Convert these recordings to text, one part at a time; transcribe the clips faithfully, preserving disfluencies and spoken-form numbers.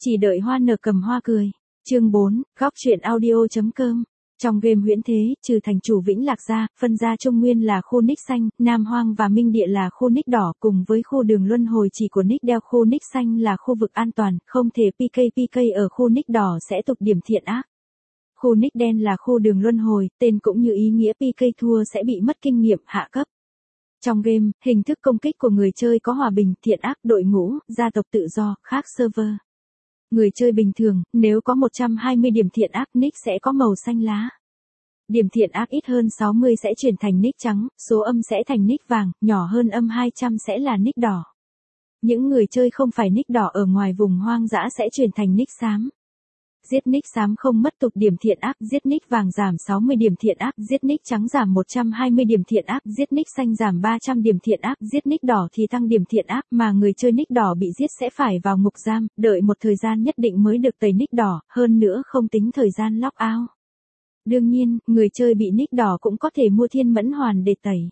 Chỉ đợi hoa nở cầm hoa cười. Chương bốn, góc truyện audio.com. Trong game huyễn thế, trừ thành chủ Vĩnh Lạc ra, phân ra Trung Nguyên là khu nick xanh, Nam Hoang và Minh Địa là khu nick đỏ, cùng với khu đường luân hồi chỉ của nick đeo khu nick xanh là khu vực an toàn, không thể pê ca pê ca ở khu nick đỏ sẽ tục điểm thiện ác. Khu nick đen là khu đường luân hồi, tên cũng như ý nghĩa pê ca thua sẽ bị mất kinh nghiệm hạ cấp. Trong game, hình thức công kích của người chơi có hòa bình, thiện ác, đội ngũ, gia tộc tự do, khác server. Người chơi bình thường, nếu có một trăm hai mươi điểm thiện ác nick sẽ có màu xanh lá. Điểm thiện ác ít hơn sáu mươi sẽ chuyển thành nick trắng, số âm sẽ thành nick vàng, nhỏ hơn âm hai trăm sẽ là nick đỏ. Những người chơi không phải nick đỏ ở ngoài vùng hoang dã sẽ chuyển thành nick xám. Giết nick xám không mất tục điểm thiện ác, giết nick vàng giảm sáu mươi điểm thiện ác, giết nick trắng giảm một trăm hai mươi điểm thiện ác, giết nick xanh giảm ba trăm điểm thiện ác, giết nick đỏ thì tăng điểm thiện ác, mà người chơi nick đỏ bị giết sẽ phải vào ngục giam, đợi một thời gian nhất định mới được tẩy nick đỏ, hơn nữa không tính thời gian lock out. Đương nhiên, người chơi bị nick đỏ cũng có thể mua thiên mẫn hoàn để tẩy.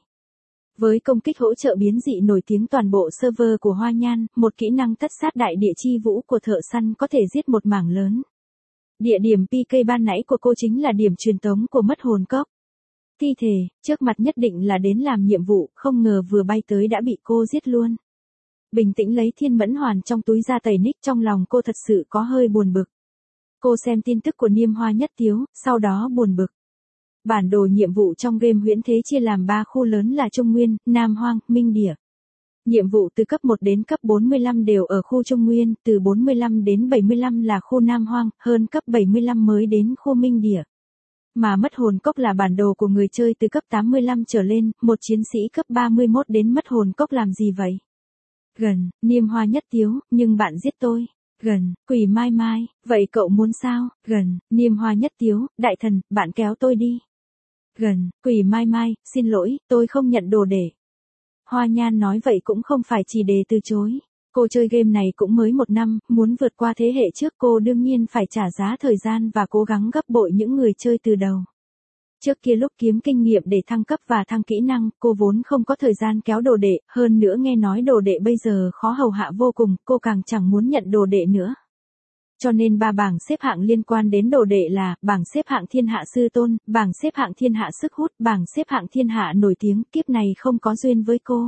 Với công kích hỗ trợ biến dị nổi tiếng toàn bộ server của Hoa Nhan, một kỹ năng tất sát đại địa chi vũ của thợ săn có thể giết một mảng lớn. Địa điểm pê ca ban nãy của cô chính là điểm truyền tống của mất hồn cốc. Thi thể, trước mặt nhất định là đến làm nhiệm vụ, không ngờ vừa bay tới đã bị cô giết luôn. Bình tĩnh lấy thiên mẫn hoàn trong túi ra tẩy nick, trong lòng cô thật sự có hơi buồn bực. Cô xem tin tức của Niêm Hoa Nhất Tiếu, sau đó buồn bực. Bản đồ nhiệm vụ trong game huyễn thế chia làm ba khu lớn là Trung Nguyên, Nam Hoang, Minh Địa. Nhiệm vụ từ cấp một đến cấp bốn mươi lăm đều ở khu Trung Nguyên, từ bốn mươi lăm đến bảy mươi lăm là khu Nam Hoang, hơn cấp bảy mươi lăm mới đến khu Minh Địa. Mà mất hồn cốc là bản đồ của người chơi từ cấp tám mươi lăm trở lên, một chiến sĩ cấp ba mươi mốt đến mất hồn cốc làm gì vậy? Gần, Niêm Hoa Nhất Tiếu, nhưng bạn giết tôi. Gần, Quỷ Mai Mai, vậy cậu muốn sao? Gần, Niêm Hoa Nhất Tiếu, đại thần, bạn kéo tôi đi. Gần, Quỷ Mai Mai, xin lỗi, tôi không nhận đồ để. Hoa Nhan nói vậy cũng không phải chỉ để từ chối. Cô chơi game này cũng mới một năm, muốn vượt qua thế hệ trước cô đương nhiên phải trả giá thời gian và cố gắng gấp bội những người chơi từ đầu. Trước kia lúc kiếm kinh nghiệm để thăng cấp và thăng kỹ năng, cô vốn không có thời gian kéo đồ đệ, hơn nữa nghe nói đồ đệ bây giờ khó hầu hạ vô cùng, cô càng chẳng muốn nhận đồ đệ nữa. Cho nên ba bảng xếp hạng liên quan đến đồ đệ là, bảng xếp hạng thiên hạ sư tôn, bảng xếp hạng thiên hạ sức hút, bảng xếp hạng thiên hạ nổi tiếng, kiếp này không có duyên với cô.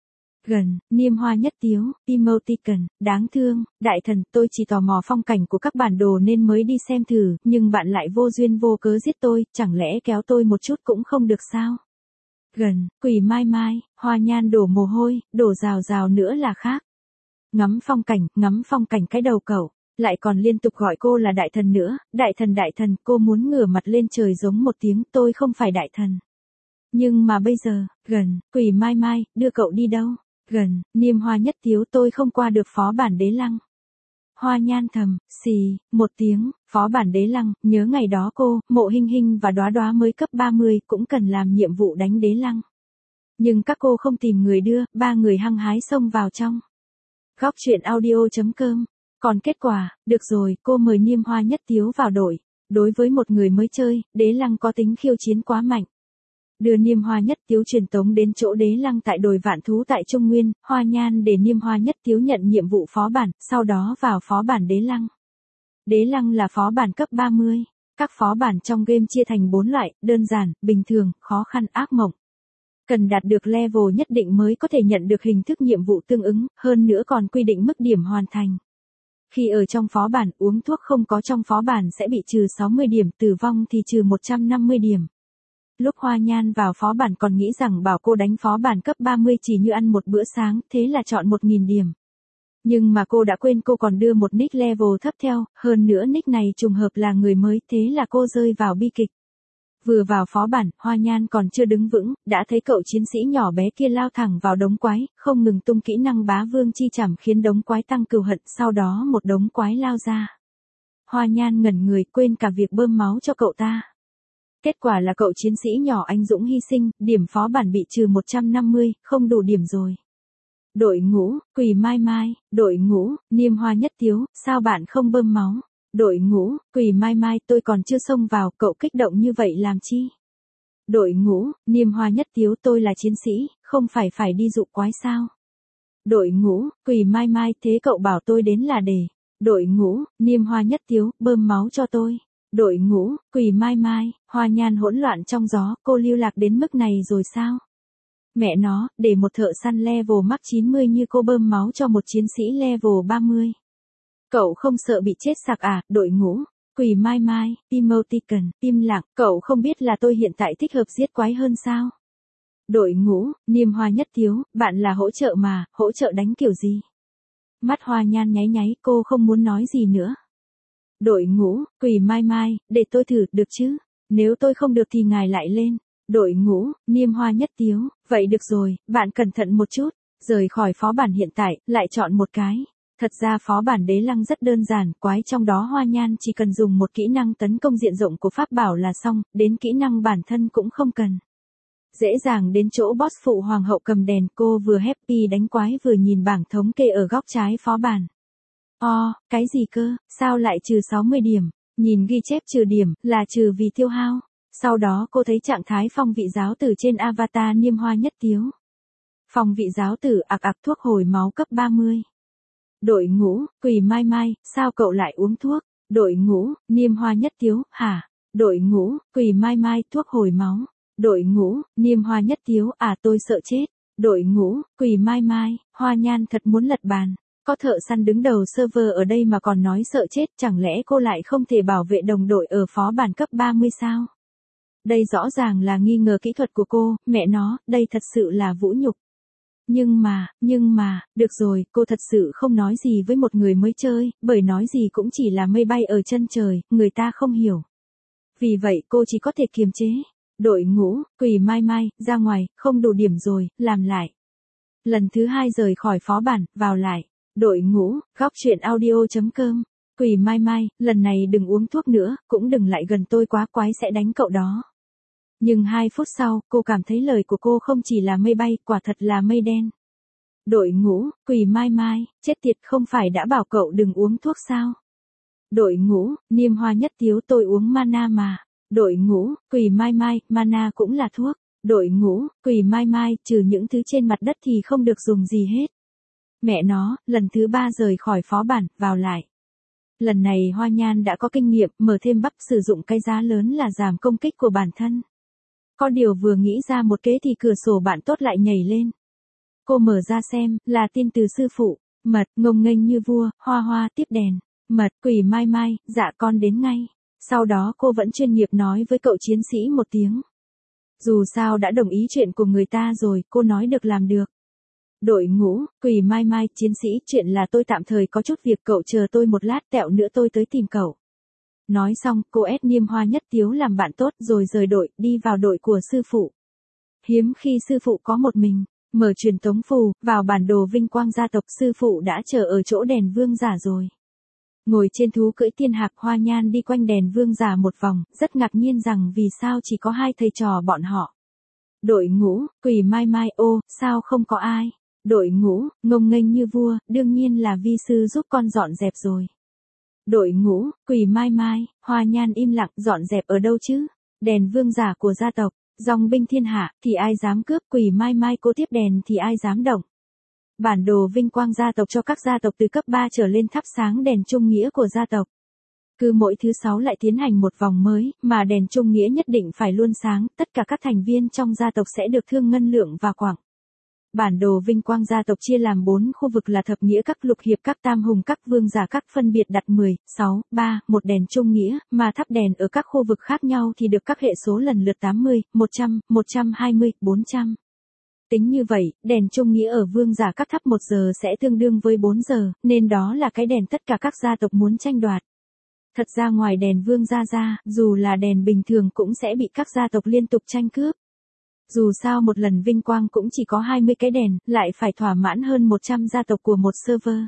Gần, Niêm Hoa Nhất Tiếu, emoticon, đáng thương, đại thần, tôi chỉ tò mò phong cảnh của các bản đồ nên mới đi xem thử, nhưng bạn lại vô duyên vô cớ giết tôi, chẳng lẽ kéo tôi một chút cũng không được sao? Gần, Quỷ Mai Mai, Hoa Nhan đổ mồ hôi, đổ rào rào nữa là khác. Ngắm phong cảnh, ngắm phong cảnh cái đầu cậu. Lại còn liên tục gọi cô là đại thần nữa, đại thần đại thần, cô muốn ngửa mặt lên trời giống một tiếng, tôi không phải đại thần. Nhưng mà bây giờ, gần, Quỷ Mai Mai, đưa cậu đi đâu? Gần, Niêm Hoa Nhất Tiếu, tôi không qua được phó bản đế lăng. Hoa Nhan thầm, xì, một tiếng, phó bản đế lăng, nhớ ngày đó cô, Mộ Hinh Hinh và Đóa Đóa mới cấp ba mươi cũng cần làm nhiệm vụ đánh đế lăng. Nhưng các cô không tìm người đưa, ba người hăng hái xông vào trong. Góc truyện audio.com. Còn kết quả, được rồi, cô mời Niêm Hoa Nhất Tiếu vào đội. Đối với một người mới chơi, đế lăng có tính khiêu chiến quá mạnh. Đưa Niêm Hoa Nhất Tiếu truyền tống đến chỗ đế lăng tại đồi vạn thú tại Trung Nguyên, Hoa Nhan để Niêm Hoa Nhất Tiếu nhận nhiệm vụ phó bản, sau đó vào phó bản đế lăng. Đế lăng là phó bản cấp ba mươi. Các phó bản trong game chia thành bốn loại, đơn giản, bình thường, khó khăn, ác mộng. Cần đạt được level nhất định mới có thể nhận được hình thức nhiệm vụ tương ứng, hơn nữa còn quy định mức điểm hoàn thành. Khi ở trong phó bản, uống thuốc không có trong phó bản sẽ bị trừ sáu mươi điểm, tử vong thì trừ một trăm năm mươi điểm. Lúc Hoa Nhan vào phó bản còn nghĩ rằng bảo cô đánh phó bản cấp ba mươi chỉ như ăn một bữa sáng, thế là chọn một nghìn điểm. Nhưng mà cô đã quên cô còn đưa một nick level thấp theo, hơn nữa nick này trùng hợp là người mới, thế là cô rơi vào bi kịch. Vừa vào phó bản, Hoa Nhan còn chưa đứng vững, đã thấy cậu chiến sĩ nhỏ bé kia lao thẳng vào đống quái, không ngừng tung kỹ năng bá vương chi chảm khiến đống quái tăng cừu hận, sau đó một đống quái lao ra. Hoa Nhan ngẩn người, quên cả việc bơm máu cho cậu ta. Kết quả là cậu chiến sĩ nhỏ anh dũng hy sinh, điểm phó bản bị trừ một trăm năm mươi, không đủ điểm rồi. Đội ngũ, Quỷ Mai Mai, đội ngũ, Niêm Hoa Nhất Tiếu, sao bạn không bơm máu? Đội ngũ, Quỷ Mai Mai, tôi còn chưa xông vào, cậu kích động như vậy làm chi? Đội ngũ, Niêm Hoa Nhất Tiếu, tôi là chiến sĩ, không phải phải đi dụ quái sao? Đội ngũ, Quỷ Mai Mai, thế cậu bảo tôi đến là để Đội ngũ, Niêm Hoa Nhất Tiếu, bơm máu cho tôi. Đội ngũ, Quỳ Mai Mai, Hoa Nhan hỗn loạn trong gió, cô lưu lạc đến mức này rồi sao? Mẹ nó, để một thợ săn level max chín mươi như cô bơm máu cho một chiến sĩ level ba mươi. Cậu không sợ bị chết sặc à? Đội ngũ, Quỳ Mai Mai, emoticon, im lặng, cậu không biết là tôi hiện tại thích hợp giết quái hơn sao? Đội ngũ, Niêm Hoa Nhất Tiếu, bạn là hỗ trợ mà, hỗ trợ đánh kiểu gì? Mắt Hoa Nhan nháy nháy, cô không muốn nói gì nữa. Đội ngũ, Quỳ Mai Mai, để tôi thử, được chứ? Nếu tôi không được thì ngài lại lên. Đội ngũ, Niêm Hoa Nhất Tiếu, vậy được rồi, bạn cẩn thận một chút. Rời khỏi phó bản hiện tại, lại chọn một cái. Thật ra phó bản đế lăng rất đơn giản, quái trong đó Hoa Nhan chỉ cần dùng một kỹ năng tấn công diện rộng của pháp bảo là xong, đến kỹ năng bản thân cũng không cần. Dễ dàng đến chỗ boss phụ hoàng hậu cầm đèn, cô vừa happy đánh quái vừa nhìn bảng thống kê ở góc trái phó bản. O, oh, cái gì cơ, sao lại trừ sáu mươi điểm, nhìn ghi chép trừ điểm, là trừ vì tiêu hao. Sau đó cô thấy trạng thái phong vị giáo tử trên avatar Niêm Hoa Nhất Tiếu. Phong vị giáo tử ạc ạc thuốc hồi máu cấp ba mươi. Đội ngũ, Quỳ Mai Mai, sao cậu lại uống thuốc? Đội ngũ, Niêm Hoa Nhất Tiếu, hả? Đội ngũ, Quỳ Mai Mai, thuốc hồi máu. Đội ngũ, Niêm Hoa Nhất Tiếu, à tôi sợ chết. Đội ngũ, Quỳ Mai Mai, Hoa Nhan thật muốn lật bàn. Có thợ săn đứng đầu server ở đây mà còn nói sợ chết, chẳng lẽ cô lại không thể bảo vệ đồng đội ở phó bản cấp ba mươi sao? Đây rõ ràng là nghi ngờ kỹ thuật của cô, mẹ nó, đây thật sự là vũ nhục. Nhưng mà, nhưng mà, được rồi, cô thật sự không nói gì với một người mới chơi, bởi nói gì cũng chỉ là mây bay ở chân trời, người ta không hiểu. Vì vậy cô chỉ có thể kiềm chế. Đội ngũ, Quỳ Mai Mai, ra ngoài, không đủ điểm rồi, làm lại. Lần thứ hai rời khỏi phó bản, vào lại. Đội ngũ, góc truyện audio chấm com. Quỳ Mai Mai, lần này đừng uống thuốc nữa, cũng đừng lại gần tôi quá, quái sẽ đánh cậu đó. Nhưng hai phút sau, cô cảm thấy lời của cô không chỉ là mây bay, quả thật là mây đen. Đội ngũ, Quỳ Mai Mai, chết tiệt, không phải đã bảo cậu đừng uống thuốc sao? Đội ngũ, Niêm Hoa Nhất Tiếu, tôi uống mana mà. Đội ngũ, Quỳ Mai Mai, mana cũng là thuốc. Đội ngũ, Quỳ Mai Mai, trừ những thứ trên mặt đất thì không được dùng gì hết. Mẹ nó, lần thứ ba rời khỏi phó bản, vào lại. Lần này Hoa Nhan đã có kinh nghiệm, mở thêm bắp, sử dụng cái giá lớn là giảm công kích của bản thân. Có điều vừa nghĩ ra một kế thì cửa sổ bạn tốt lại nhảy lên. Cô mở ra xem, là tin từ sư phụ. Mật, ngông nghênh như vua, Hoa Hoa, tiếp đèn. Mật, Quỳ Mai Mai, dạ con đến ngay. Sau đó cô vẫn chuyên nghiệp nói với cậu chiến sĩ một tiếng. Dù sao đã đồng ý chuyện của người ta rồi, cô nói được làm được. Đội ngũ, Quỳ Mai Mai, chiến sĩ, chuyện là tôi tạm thời có chút việc, cậu chờ tôi một lát, tẹo nữa tôi tới tìm cậu. Nói xong, cô ép Niêm Hoa Nhất Tiếu làm bạn tốt rồi rời đội, đi vào đội của sư phụ. Hiếm khi sư phụ có một mình, mở truyền tống phù, vào bản đồ vinh quang gia tộc, sư phụ đã chờ ở chỗ đèn vương giả rồi. Ngồi trên thú cưỡi tiên hạc, Hoa Nhan đi quanh đèn vương giả một vòng, rất ngạc nhiên rằng vì sao chỉ có hai thầy trò bọn họ. Đội ngũ, Quỳ Mai Mai, ô, sao không có ai? Đội ngũ, ngông nghênh như vua, đương nhiên là vi sư giúp con dọn dẹp rồi. Đội ngũ, Quỳ Mai Mai, Hoa Nhan im lặng, dọn dẹp ở đâu chứ? Đèn vương giả của gia tộc, dòng binh thiên hạ, thì ai dám cướp? Quỳ Mai Mai cô tiếp đèn thì ai dám động? Bản đồ vinh quang gia tộc cho các gia tộc từ cấp ba trở lên thắp sáng đèn trung nghĩa của gia tộc. Cứ mỗi thứ sáu lại tiến hành một vòng mới, mà đèn trung nghĩa nhất định phải luôn sáng, tất cả các thành viên trong gia tộc sẽ được thương ngân lượng và quặng. Bản đồ vinh quang gia tộc chia làm bốn khu vực là thập nghĩa các, lục hiệp các, tam hùng các, vương giả các, phân biệt đặt mười, sáu, ba, một đèn trung nghĩa, mà thắp đèn ở các khu vực khác nhau thì được các hệ số lần lượt tám mươi, một trăm, một trăm hai mươi, bốn trăm. Tính như vậy, đèn trung nghĩa ở vương giả các thắp một giờ sẽ tương đương với bốn giờ, nên đó là cái đèn tất cả các gia tộc muốn tranh đoạt. Thật ra ngoài đèn vương gia ra, dù là đèn bình thường cũng sẽ bị các gia tộc liên tục tranh cướp. Dù sao một lần vinh quang cũng chỉ có hai mươi cái đèn, lại phải thỏa mãn hơn một trăm gia tộc của một server.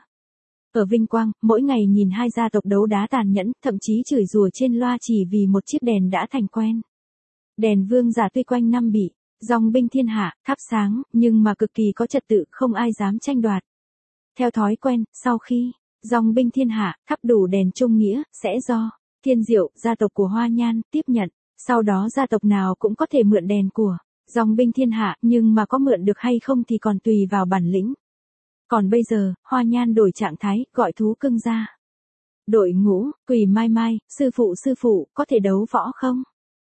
Ở vinh quang, mỗi ngày nhìn hai gia tộc đấu đá tàn nhẫn, thậm chí chửi rủa trên loa chỉ vì một chiếc đèn đã thành quen. Đèn vương giả tuy quanh năm bị dòng binh thiên hạ thắp sáng, nhưng mà cực kỳ có trật tự, không ai dám tranh đoạt. Theo thói quen, sau khi dòng binh thiên hạ thắp đủ đèn trung nghĩa, sẽ do Thiên Diệu, gia tộc của Hoa Nhan, tiếp nhận. Sau đó gia tộc nào cũng có thể mượn đèn của dòng binh thiên hạ, nhưng mà có mượn được hay không thì còn tùy vào bản lĩnh. Còn bây giờ, Hoa Nhan đổi trạng thái, gọi thú cưng ra. Đội ngũ, Quỳ Mai Mai, sư phụ sư phụ, có thể đấu võ không?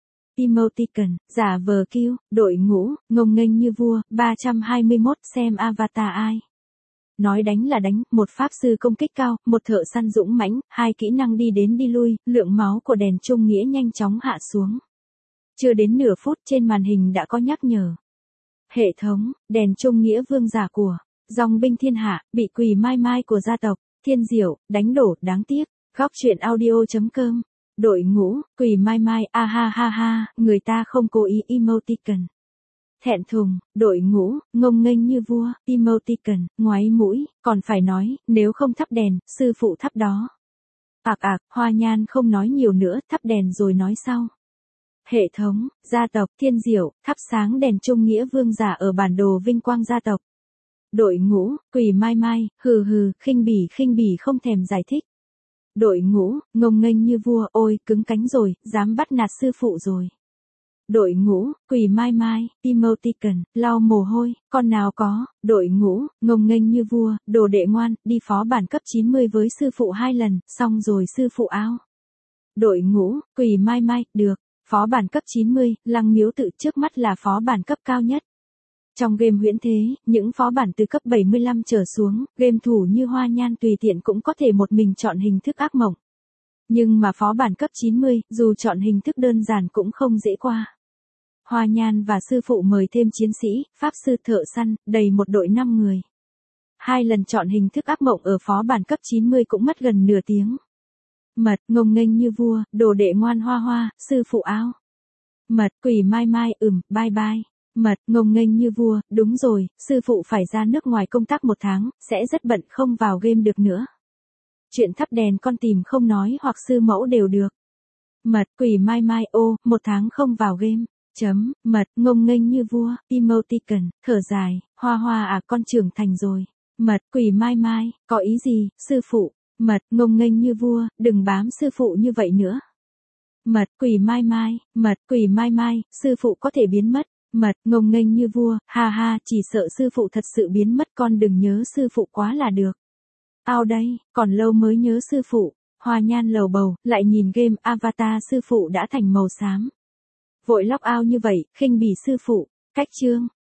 Emoticon, giả vờ kiêu, đội ngũ, ngông nghênh như vua, ba trăm hai mươi mốt xem avatar ai. Nói đánh là đánh, một pháp sư công kích cao, một thợ săn dũng mãnh, hai kỹ năng đi đến đi lui, lượng máu của đèn trung nghĩa nhanh chóng hạ xuống. Chưa đến nửa phút trên màn hình đã có nhắc nhở. Hệ thống, đèn trung nghĩa vương giả của dòng binh thiên hạ, bị Quỳ Mai Mai của gia tộc Thiên Diệu đánh đổ, đáng tiếc. Góc truyện audio.com. Đội ngũ, Quỳ Mai Mai, a ha ha ha, người ta không cố ý emoticon. Thẹn thùng, đội ngũ, ngông nghênh như vua, emoticon, ngoáy mũi, còn phải nói, nếu không thắp đèn, sư phụ thắp đó. Ạc ạc, Hoa Nhan không nói nhiều nữa, thắp đèn rồi nói sau. Hệ thống, gia tộc Thiên Diệu, thắp sáng đèn trung nghĩa vương giả ở bản đồ vinh quang gia tộc. Đội ngũ, Quỳ Mai Mai, hừ hừ, khinh bỉ khinh bỉ không thèm giải thích. Đội ngũ, ngông nghênh như vua, ôi, cứng cánh rồi, dám bắt nạt sư phụ rồi. Đội ngũ, Quỳ Mai Mai, emoticon, lau mồ hôi, con nào có. Đội ngũ, ngông nghênh như vua, đồ đệ ngoan, đi phó bản cấp chín mươi với sư phụ hai lần, xong rồi sư phụ ao. Đội ngũ, Quỳ Mai Mai, được. Phó bản cấp chín mươi, Lăng Miếu Tự trước mắt là phó bản cấp cao nhất. Trong game huyễn thế, những phó bản từ cấp bảy mươi lăm trở xuống, game thủ như Hoa Nhan tùy tiện cũng có thể một mình chọn hình thức ác mộng. Nhưng mà phó bản cấp chín mươi, dù chọn hình thức đơn giản cũng không dễ qua. Hoa Nhan và sư phụ mời thêm chiến sĩ, pháp sư, thợ săn, đầy một đội năm người. Hai lần chọn hình thức ác mộng ở phó bản cấp chín mươi cũng mất gần nửa tiếng. Mật, ngông nghênh như vua, đồ đệ ngoan Hoa Hoa, sư phụ áo. Mật, Quỳ Mai Mai, ừm, bye bye. Mật, ngông nghênh như vua, đúng rồi, sư phụ phải ra nước ngoài công tác một tháng, sẽ rất bận không vào game được nữa. Chuyện thắp đèn con tìm không nói hoặc sư mẫu đều được. Mật, Quỳ Mai Mai, ô, một tháng không vào game. Chấm, mật, ngông nghênh như vua, emoticon, thở dài, Hoa Hoa à, con trưởng thành rồi. Mật, Quỳ Mai Mai, có ý gì, sư phụ? Mật, ngông nghênh như vua, đừng bám sư phụ như vậy nữa. Mật, Quỳ Mai Mai, mật, Quỳ Mai Mai, sư phụ có thể biến mất. Mật, ngông nghênh như vua, ha ha, chỉ sợ sư phụ thật sự biến mất, con đừng nhớ sư phụ quá là được. Ao đây, còn lâu mới nhớ sư phụ. Hoa Nhan lầu bầu, lại nhìn game avatar sư phụ đã thành màu xám. Vội log out như vậy, khinh bỉ sư phụ. Cách chương.